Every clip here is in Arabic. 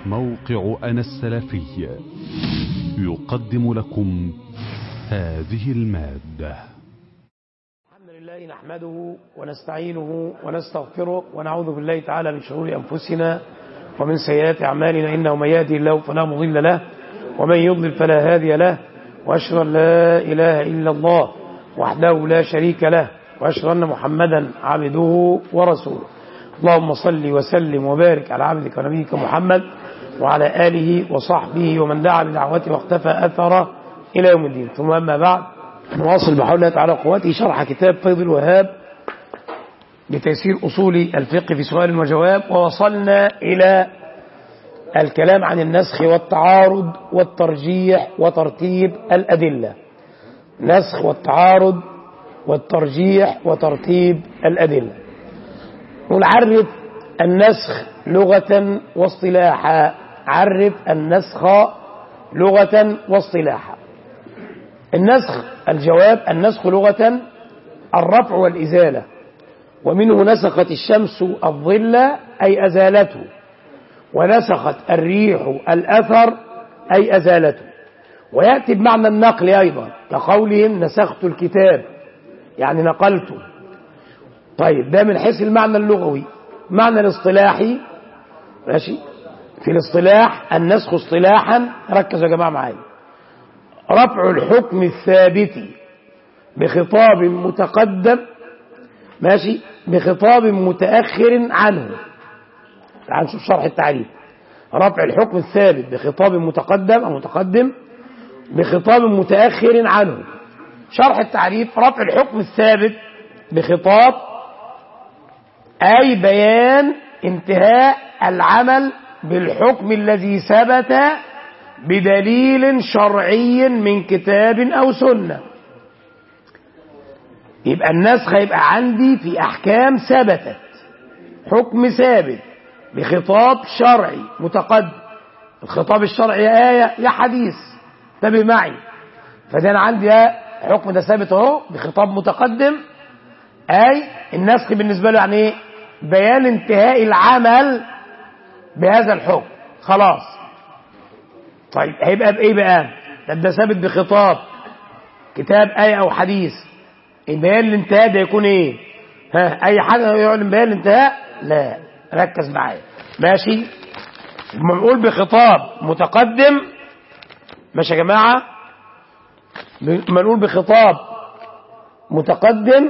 موقع أنا السلفي يقدم لكم هذه المادة. الحمد لله نحمده ونستعينه ونستغفره ونعوذ بالله تعالى من شرور أنفسنا ومن سيئات أعمالنا، إنه من يهدي الله فلا مضل له ومن يضلل فلا هادي له، وأشهد أن لا إله إلا الله وحده لا شريك له، وأشهد أن محمدا عبده ورسوله. اللهم صل وسلم وبارك على عبدك ونبيك محمد وعلى آله وصحبه ومن دعا بدعوته واختفى أثره إلى يوم الدين. ثم أما بعد، نواصل بحول الله تعالى قوته شرح كتاب فيض الوهاب بتيسير أصول الفقه في سؤال وجواب، ووصلنا إلى الكلام عن النسخ والتعارض والترجيح وترتيب الأدلة. نسخ والتعارض والترجيح وترتيب الأدلة. ونعرف النسخ لغة واصطلاحا. عرف النسخ لغة واصطلاحا. النسخ الجواب: النسخ لغة الرفع والإزالة، ومنه نسخت الشمس الظل أي أزالته، ونسخت الريح الأثر أي أزالته. ويأتي بمعنى النقل أيضا كقولهم نسخت الكتاب يعني نقلته. طيب ده من حيث المعنى اللغوي. معنى الاصطلاحي ماشي. في الاصطلاح النسخ اصطلاحا، ركزوا يا جماعة معايا، رفع الحكم الثابت بخطاب متقدم ماشي بخطاب متأخر عنه. تعال نشوف شرح التعريف. رفع الحكم الثابت بخطاب متقدم أو متقدم بخطاب متأخر عنه. شرح التعريف: رفع الحكم الثابت بخطاب أي بيان انتهاء العمل بالحكم الذي ثبت بدليل شرعي من كتاب أو سنة. يبقى النسخ يبقى عندي في أحكام ثبتت، حكم ثابت بخطاب شرعي متقدم. الخطاب الشرعي يا آية يا حديث، انتبه معي. فده أنا عندي حكم ده ثابت اهو بخطاب متقدم، أي النسخ بالنسبة له يعني ايه؟ بيان انتهاء العمل بهذا الحكم خلاص. طيب هيبقى بإيه بقى؟ ده ثابت بخطاب كتاب آية أو حديث. بيان الانتهاء ده يكون ايه؟ أي حاجة يعلن بيان الانتهاء؟ لا، ركز معايا ماشي. لما نقول بخطاب متقدم ماشي يا جماعة، لما نقول بخطاب متقدم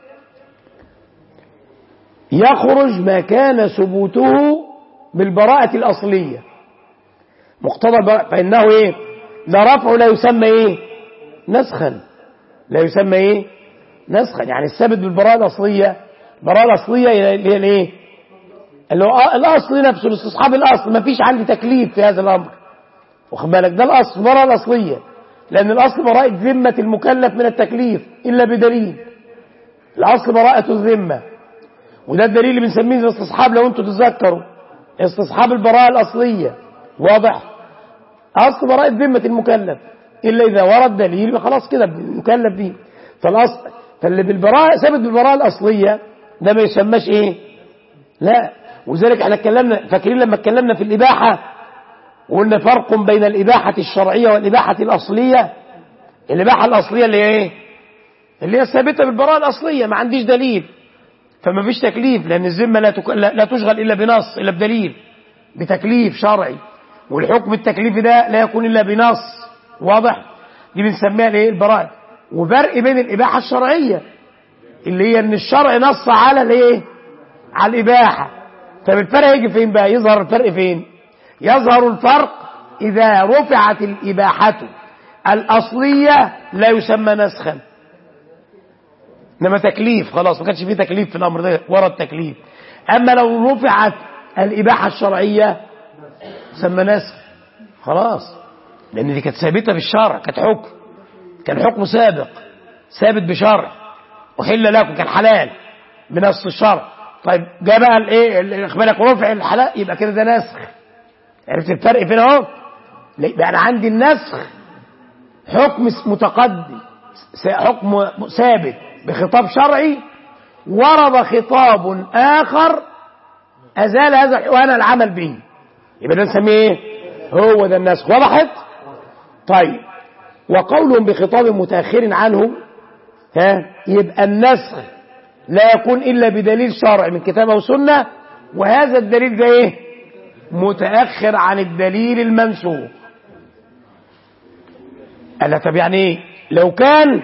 يخرج ما كان ثبوته بالبراءة الأصلية مقتضى البراءة، فإنه ايه؟ لا رفع لا يسمى ايه؟ نسخا. لا يسمى ايه؟ نسخا. يعني الثابت بالبراءة الأصلية، البراءة الأصلية اللي هي الايه؟ اللي هو الأصل نفسه، الاستصحاب الأصل، ما فيش عندي تكليف في هذا الأمر، واخد بالك؟ ده الأصل البراءة الأصلية، لأن الأصل براءة ذمة المكلف من التكليف إلا بدليل. الأصل براءة الذمة، وده الدليل اللي بنسميه الاستصحاب. لو انتم تتذكروا استصحاب البراءة الأصلية، واضح؟ أصل براءة ذمة المكلف إلا إذا ورد دليل خلاص كده مكلف به. فالأصل فاللي بالبراءة ثابت بالبراءة الأصلية ده ما يسماش إيه؟ لا. وذلك احنا اتكلمنا، فاكرين لما اتكلمنا في الإباحة وقلنا فرق بين الإباحة الشرعية والإباحة الأصلية. الإباحة الأصلية اللي هي إيه؟ اللي هي ثابتة بالبراءة الأصلية، ما عنديش دليل فما فيش تكليف، لأن الذمة لا تشغل إلا بنص، إلا بدليل، بتكليف شرعي. والحكم التكليفي ده لا يكون إلا بنص، واضح؟ دي بنسميها الايه؟ البراءة. وفرق بين الإباحة الشرعية اللي هي إن الشرع نص على الايه؟ على الإباحة. طب الفرق يجي فين بقى؟ يظهر الفرق فين؟ يظهر الفرق إذا رفعت الإباحة الأصلية لا يسمى نسخا، إنما تكليف خلاص، ما كانش فيه تكليف في الأمر ده، ورد تكليف. أما لو رفعت الإباحة الشرعية سمى نسخ خلاص، لأن دي كانت ثابتة بالشرع، كانت حكم، كان حكم سابق ثابت بشرع، وحل لكم، كان حلال بنص الشرع. طيب جاء بقى الايه؟ اخبارك رفع الحلال، يبقى كده ده نسخ. عرفت الفرق فين اهو؟ يبقى انا عندي النسخ حكم متقدم، حكم ثابت بخطاب شرعي، ورد خطاب آخر أزال هذا وأنا العمل به. يبقى ده نسميه ايه؟ هو ده النسخ. وضحت؟ طيب، وقولهم بخطاب متأخر عنه يبقى النسخ لا يكون إلا بدليل شرعي من كتاب أو سنة، وهذا الدليل ده ايه؟ متأخر عن الدليل المنسوخ. قال طب يعني ايه؟ لو كان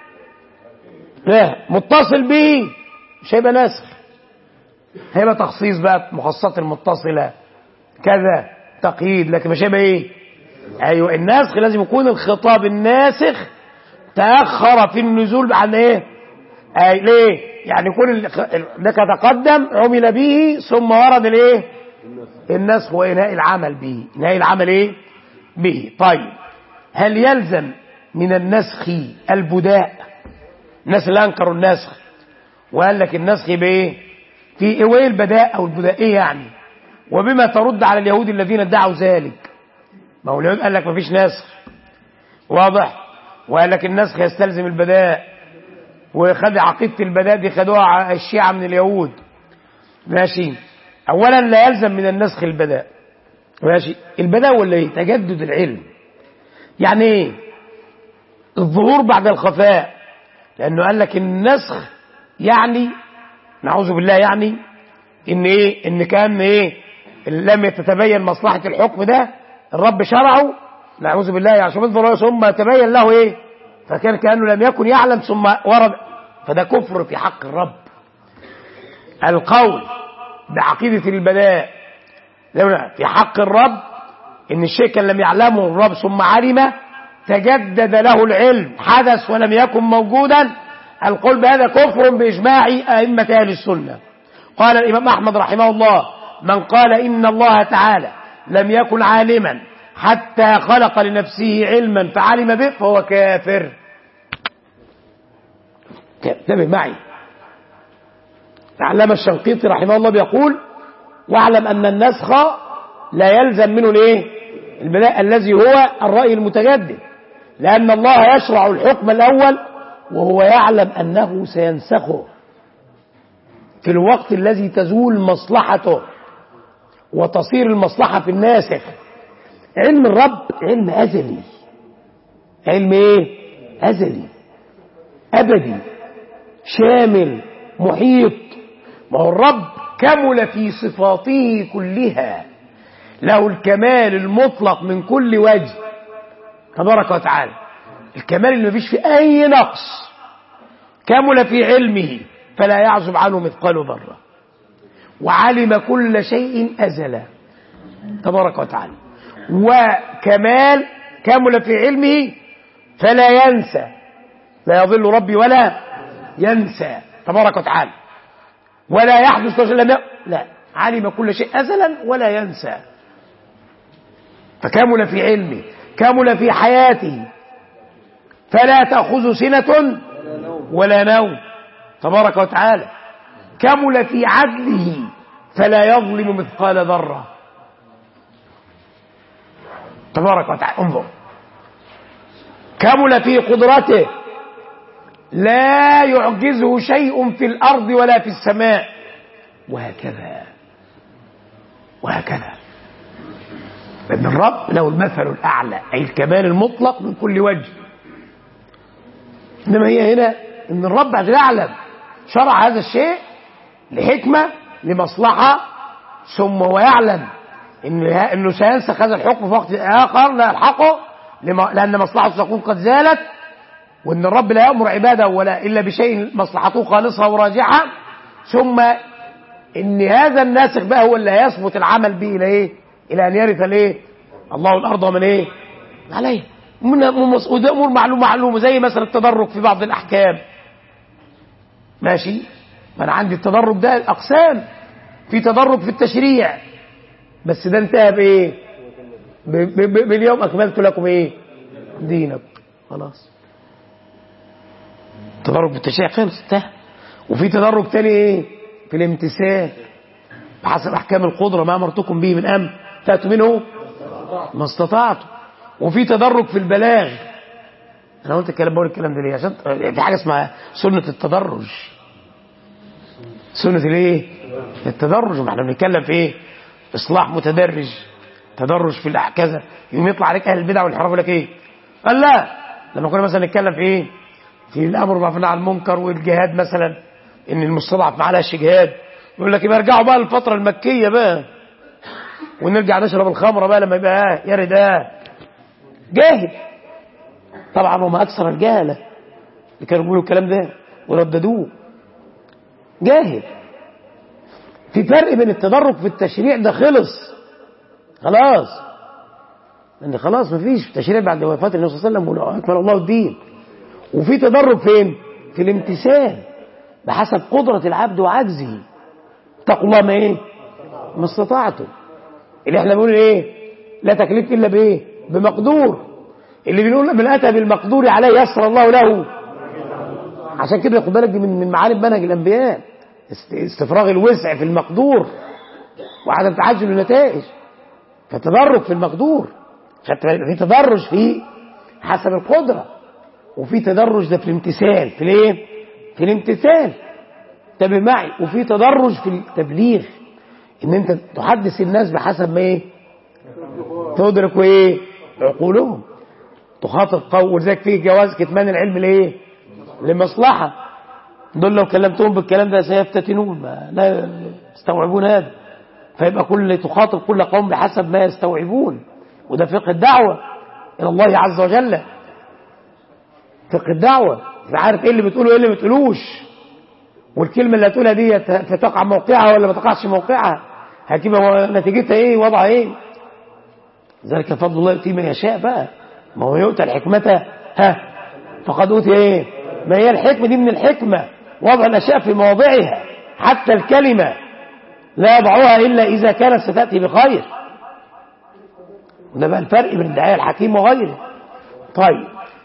متصل به مش هيبقى نسخ، هيبقى تخصيص بقى، مخصصات المتصلة كذا تقييد، لكن مش هيبقى ايه؟ ايوه، النسخ لازم يكون الخطاب الناسخ تأخر في النزول عن ايه؟ ليه؟ يعني يكون لك تقدم عمل به ثم ورد الايه؟ النسخ وإنهاء العمل به، إنهاء العمل ايه؟ به. طيب، هل يلزم من النسخ البداء؟ الناس اللي انكروا النسخ وقال لك النسخ بايه؟ في ايه البداء او البدائيه يعني؟ وبما ترد على اليهود الذين ادعوا ذلك. ما هو اليهود قال لك مفيش نسخ، واضح، وقال لك النسخ يستلزم البداء، وخد عقيده البداء دي خدوها الشيعه من اليهود. ماشي، اولا لا يلزم من النسخ البداء. ماشي، البداء ولا ايه؟ تجدد العلم. يعني ايه؟ الظهور بعد الخفاء، لانه قال لك النسخ يعني نعوذ بالله يعني ان ايه؟ ان كان ايه؟ لم تتبين مصلحه الحكم ده الرب شرعه، نعوذ بالله، يعني ثم تبين له ايه؟ فكان كانه لم يكن يعلم ثم ورد، فده كفر في حق الرب. القول بعقيده البداء في حق الرب ان الشيء كان لم يعلمه الرب ثم علم، تجدد له العلم، حدث ولم يكن موجودا، القول بهذا كفر بإجماع أئمة أهل السنة. قال الإمام أحمد رحمه الله: من قال إن الله تعالى لم يكن عالما حتى خلق لنفسه علما فعلم به فهو كافر. انتبه معي، العلامة الشنقيطي رحمه الله بيقول: واعلم أن النسخ لا يلزم منه الايه؟ البداء الذي هو الرأي المتجدد، لأن الله يشرع الحكم الأول وهو يعلم أنه سينسخه في الوقت الذي تزول مصلحته وتصير المصلحة في الناسخ. علم الرب علم أزلي، علم ايه؟ أزلي أبدي شامل محيط. ما هو الرب كمل في صفاته كلها، له الكمال المطلق من كل وجه تبارك وتعالى، الكمال اللي مفيش فيه أي نقص. كمل في علمه فلا يعزب عنه مثقال ذرة، وعلم كل شيء أزلا تبارك وتعالى. وكمال كمل في علمه فلا ينسى، لا يضل ربي ولا ينسى تبارك وتعالى، ولا يحدث لا، علم كل شيء أزلا ولا ينسى. فكمل في علمه، كمل في حياته فلا تأخذ سنة ولا نوم تبارك وتعالى. كمل في عدله فلا يظلم مثقال ذرة تبارك وتعالى. انظر، كمل في قدرته، لا يعجزه شيء في الأرض ولا في السماء، وهكذا وهكذا. لأن الرب له المثل الأعلى، أي الكمال المطلق من كل وجه. إنما هي هنا إن الرب عشان يعلم شرع هذا الشيء لحكمة لمصلحة، ثم هو يعلم إنه سينسخ هذا الحكم في وقت آخر لا يلحقه لأن مصلحته تكون قد زالت، وإن الرب لا يأمر عباده ولا إلا بشيء مصلحته خالصة وراجحة، ثم إن هذا الناسخ بقى هو اللي هيثبت العمل به إلى إيه؟ إلى أن يرث الإيه؟ الله الأرض من إيه؟ عليه. وده أمور معلومة زي مثلا التدرج في بعض الأحكام. ماشي، ما أنا عندي التدرج ده الأقسام، في تدرج في التشريع، بس ده انتهى بإيه؟ باليوم أكملت لكم إيه؟ دينك. خلاص، تدرج في التشريع خلص انتهى. وفي تدرج تاني إيه؟ في الامتثال بحسب أحكام القدرة، ما أمرتكم به من أمر فأتوا منه ما استطعتم. وفي تدرج في البلاغ. أنا قلت بقول الكلام ده ليه؟ عشان في حاجة اسمها سنة التدرج. سنة الايه؟ التدرج. ما احنا بنتكلم في ايه؟ إصلاح متدرج تدرج في كذا، يوم يطلع عليك اهل البدع والانحراف يقول لك ايه؟ قال لا، لما كنا مثلا نتكلم في ايه؟ في الامر بالمعروف عن المنكر والجهاد مثلا، ان المستضعف ما عليهاش جهاد، يقول لك يبقى ارجعوا بقى للفتره المكيه بقى ونرجع نشرب الخمره بقى لما يبقى يا ريت جاهل. طبعا هم اكثر الجهله اللي كانوا بيقولوا الكلام ده ورددوه، جاهل. في فرق بين التدرج في التشريع ده خلاص ان خلاص مفيش تشريع بعد وفاه النبي صلى الله عليه وسلم واكمل الله الدين، وفي تدرج فين؟ في الامتثال بحسب قدرة العبد وعجزه. اتقوا الله ما استطعتم. اللي احنا بنقول ايه؟ لا تكليف الا بايه؟ بمقدور. اللي بنقول من اتى بالمقدور عليه يسر الله له. عشان كده خد بالك دي من معالم منهج الانبياء، استفراغ الوسع في المقدور وعدم تعجل النتائج. فالتدرج في المقدور، في تدرج في حسب القدرة، وفي تدرج ده في الامتثال. في الايه؟ في الامتثال، انتبه معي. وفي تدرج في التبليغ، ان انت تحدث الناس بحسب ما تدرك عقولهم، تخاطب قوم. ولذلك فيه جواز كتمان العلم لمصلحة. دول لو كلمتهم بالكلام ده سيفتتنون، لا يستوعبون هذا. فيبقى تخاطب كل قوم بحسب ما يستوعبون، وده فقه الدعوة إلى الله عز وجل. فقه الدعوة عارف ايه اللي بتقوله وايه اللي ما بتقولوش، والكلمة اللي هتقولها دي فتقع موقعها ولا ما تقعش موقعها، هتبقى نتيجتها ايه، وضعها ايه. ذلك فضل الله يؤتيه من يشاء بقى. ما هو يؤتى الحكمة فقد أوتي ايه؟ ما هي الحكمة دي من الحكمة وضع الأشياء في مواضعها، حتى الكلمة لا يضعها إلا إذا كانت ستأتي بخير. وده بقى الفرق بين الدعاية الحكيم وغيره. طيب،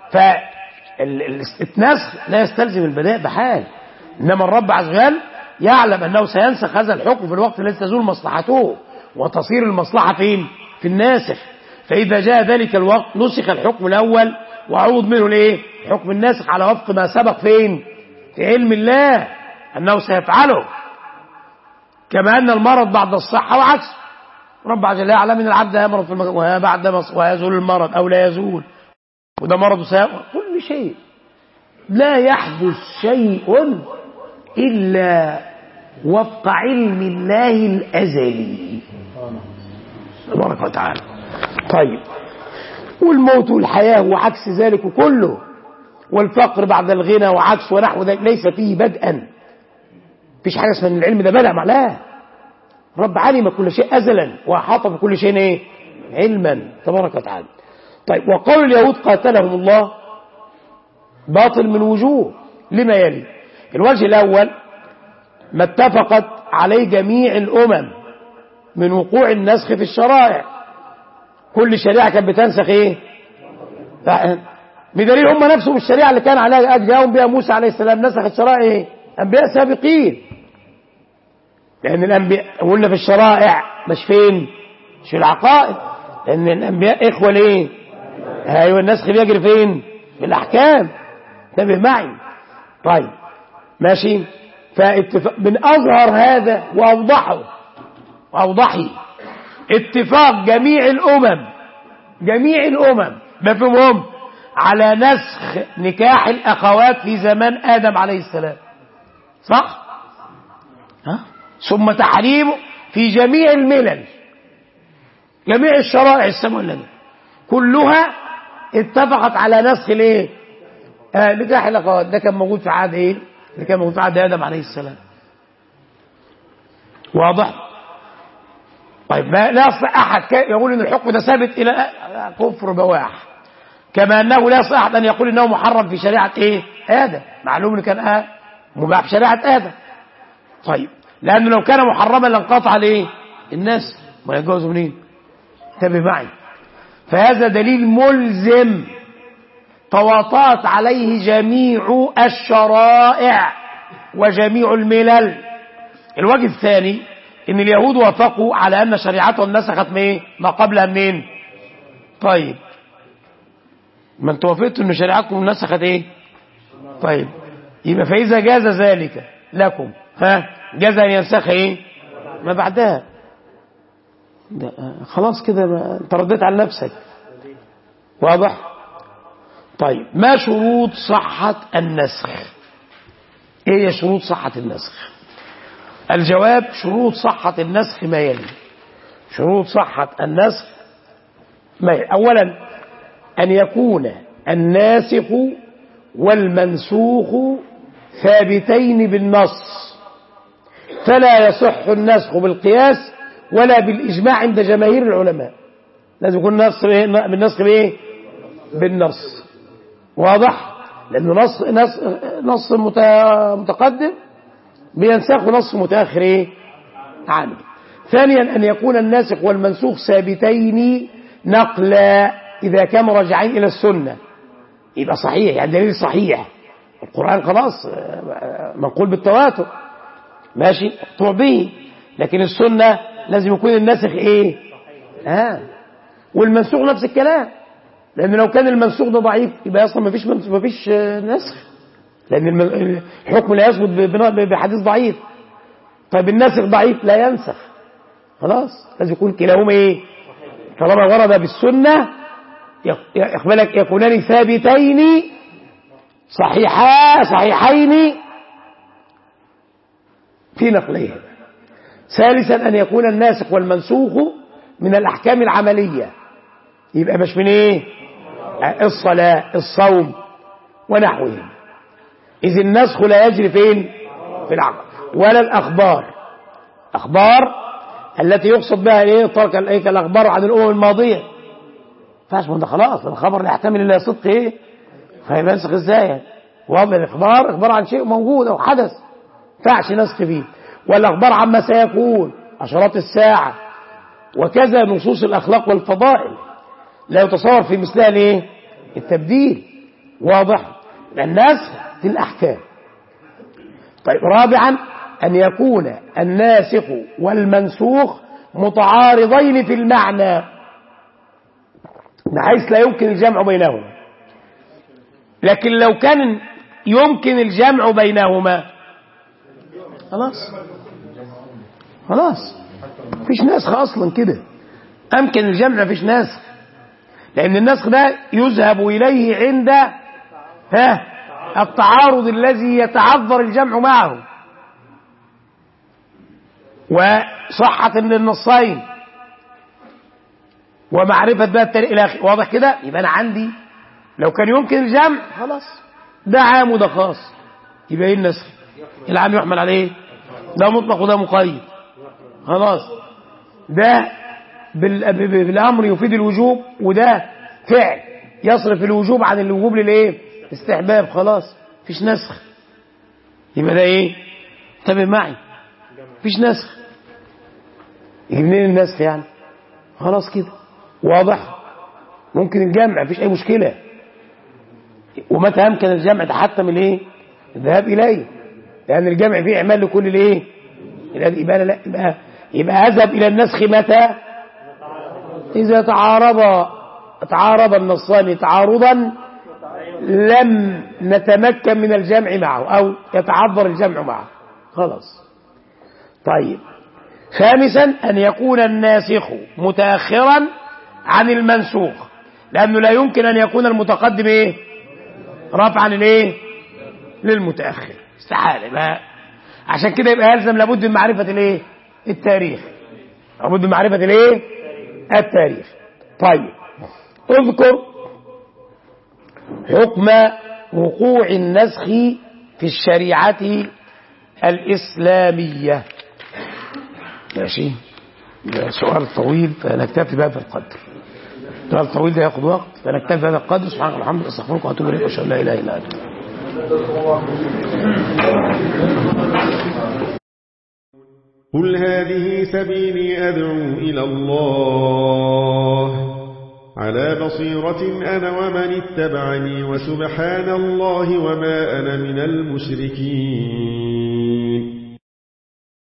فالنسخ لا يستلزم البداء بحال، إنما الرب عز وجل يعلم أنه سينسخ هذا الحكم في الوقت الذي تزول مصلحته وتصير المصلحة فين؟ في الناسخ. فإذا جاء ذلك الوقت نسخ الحكم الأول وعوض منه حكم الناسخ على وفق ما سبق فين؟ في علم الله أنه سيفعله. كما أن المرض بعد الصحة وعكسه، رب عز وجل يعلم أن العبد يمرض في وبعد ويزول المرض أو لا يزول، وده مرض كل شيء. لا يحدث شيء إلا وفق علم الله الأزلي تبارك وتعالى. طيب، والموت والحياة وعكس ذلك كله، والفقر بعد الغنى وعكس ونحو ذلك، ليس فيه بدءا. مفيش حاجة اسمها ان العلم ده بدأ معناه. رب علم كل شيء أزلا وأحاط بكل شيء علما تبارك وتعالى. طيب، وقول اليهود قاتلهم الله باطل من وجوه لما يلي. الوجه الأول ما اتفقت عليه جميع الأمم من وقوع النسخ في الشرائع. كل شريعة كانت بتنسخ بدليل هم نفسهم الشريعة اللي كان عليها جاءهم بها موسى عليه السلام نسخت شرائع أنبياء سابقين. لأن الأنبياء قلنا في الشرائع مش فين؟ مش في العقائد، لأن الأنبياء إخوة أيوة، النسخ بيجري فين؟ في الأحكام. انتبه معي. طيب ماشي. من أظهر هذا وأوضحه اتفاق جميع الأمم مفهومهم على نسخ نكاح الأخوات في زمان آدم عليه السلام، صح؟ ثم تحريمه في جميع الملل، جميع الشرائع السماوية كلها اتفقت على نسخ نكاح الأخوات. ده كان موجود في عهد اللي كان موجود في عهد آدم عليه السلام. واضح؟ طيب، ما لا يصح أحد يقول إن الحكم ده ثابت إلى كفر بواح، كما أنه لا يصح أحد أن يقول إنه محرم في شريعة آدم. معلوم إن كان مباح في شريعة آدم. طيب، لأنه لو كان محرما لانقطع الناس ما يتجوزوا منين؟ انتبه معي. فهذا دليل ملزم تواطأت عليه جميع الشرائع وجميع الملل. الوجه الثاني ان اليهود وافقوا على ان شريعتهم نسخت ما قبلها منين؟ طيب، ما انتوا وافقتوا ان شريعتكم نسخت طيب، يبقى فاذا جاز ذلك لكم جاز ان ينسخ ما بعدها. خلاص كده انت رديت على نفسك. واضح؟ طيب ما شروط صحة النسخ؟ ايه هي شروط صحة النسخ؟ الجواب: شروط صحة النسخ ما يلي. شروط صحة النسخ ما يلي: أولا أن يكون الناسخ والمنسوخ ثابتين بالنص، فلا يصح النسخ بالقياس ولا بالإجماع عند جماهير العلماء. لازم يكون النسخ بإيه؟ بالنص. واضح؟ لأنه نص متقدم بينسخ نص متأخر إيه؟ عنه. ثانيا أن يكون الناسخ والمنسوخ ثابتين نقلا إذا كانوا راجعين إلى السنة، يبقى صحيح، يعني دليل صحيح. القرآن خلاص منقول بالتواتر، ماشي مقطوع به، لكن السنة لازم يكون الناسخ إيه؟ والمنسوخ نفس الكلام، لأن لو كان المنسوخ ده ضعيف يبقى أصلا مفيش نسخ، لأن الحكم لا يثبت بحديث ضعيف. طيب الناسخ ضعيف لا ينسخ، خلاص لازم يكون كلاهما إيه؟ طالما ورد بالسنة يقبلك يكونان ثابتين صحيحين في نقلهم. ثالثا أن يكون الناسخ والمنسوخ من الأحكام العملية، يبقى مش من إيه؟ الصلاة، الصوم ونحوهم، إذ النسخ لا يجري فين؟ في العقل. ولا الأخبار التي يقصد بها إيه؟ ترك الأخبار عن الأمم الماضية، فاش من ده خلاص الخبر لا يحتمل إلا صدق إيه؟ فهيبقى ينسخ إزاي؟ واضح؟ الإخبار إخبار عن شيء موجود أو حدث، فاش نسخ فيه. والأخبار عما سيكون، أشراط الساعة، وكذا نصوص الأخلاق والفضائل لا يتصور في مثلها الايه؟ التبديل. واضح؟ النسخ في الأحكام. طيب رابعا أن يكون الناسخ والمنسوخ متعارضين في المعنى بحيث لا يمكن الجمع بينهما. لكن لو كان يمكن الجمع بينهما خلاص مفيش نسخ أصلا كده، أمكن الجمع مفيش نسخ، لأن النسخ ده يذهب إليه عند التعارض الذي يتعذر الجمع معه وصحة النصين ومعرفة بقى التاريخ إلى آخره. واضح كده؟ يبقى أنا عندي لو كان يمكن الجمع خلاص ده عام وده خاص، يبقى ايه النسخ؟ العام يحمل عليه، ده مطلق وده مقيد، خلاص ده بالأمر يفيد الوجوب وده فعل يصرف الوجوب عن الوجوب للايه؟ استحباب، خلاص مفيش نسخ. يبقى ده ايه؟ انتبه معي، مفيش نسخ. يجي منين النسخ يعني؟ خلاص كده واضح. ممكن الجمع مفيش اي مشكله، ومتى امكن الجمع ده حتى من ايه؟ الذهاب اليه، لان الجمع فيه اعمال لكل الايه؟ يبقى اذهب الى النسخ متى؟ اذا تعارض النصان تعارضا لم نتمكن من الجمع معه او يتعذر الجمع معه، خلاص. طيب خامسا أن يكون الناسخ متأخرا عن المنسوخ، لأنه لا يمكن أن يكون المتقدم إيه؟ رفعا للإيه؟ للمتأخر، استحالة بقى. عشان كده يبقى يلزم لابد من معرفة الإيه؟ التاريخ، لابد من معرفة الإيه؟ التاريخ. طيب اذكر حكم وقوع النسخ في الشريعة الإسلامية. ماشي، ده سؤال طويل فنكتفي بهذا القدر. السؤال الطويل ده ياخذ وقت فنكتفي بهذا القدر. سبحانك اللهم وبحمدك استغفرك واتوب اليك واشهد ان لا اله الا انت. قل هذه سبيلي أدعو إلى الله على بصيرة أنا ومن اتبعني وسبحان الله وما أنا من المشركين.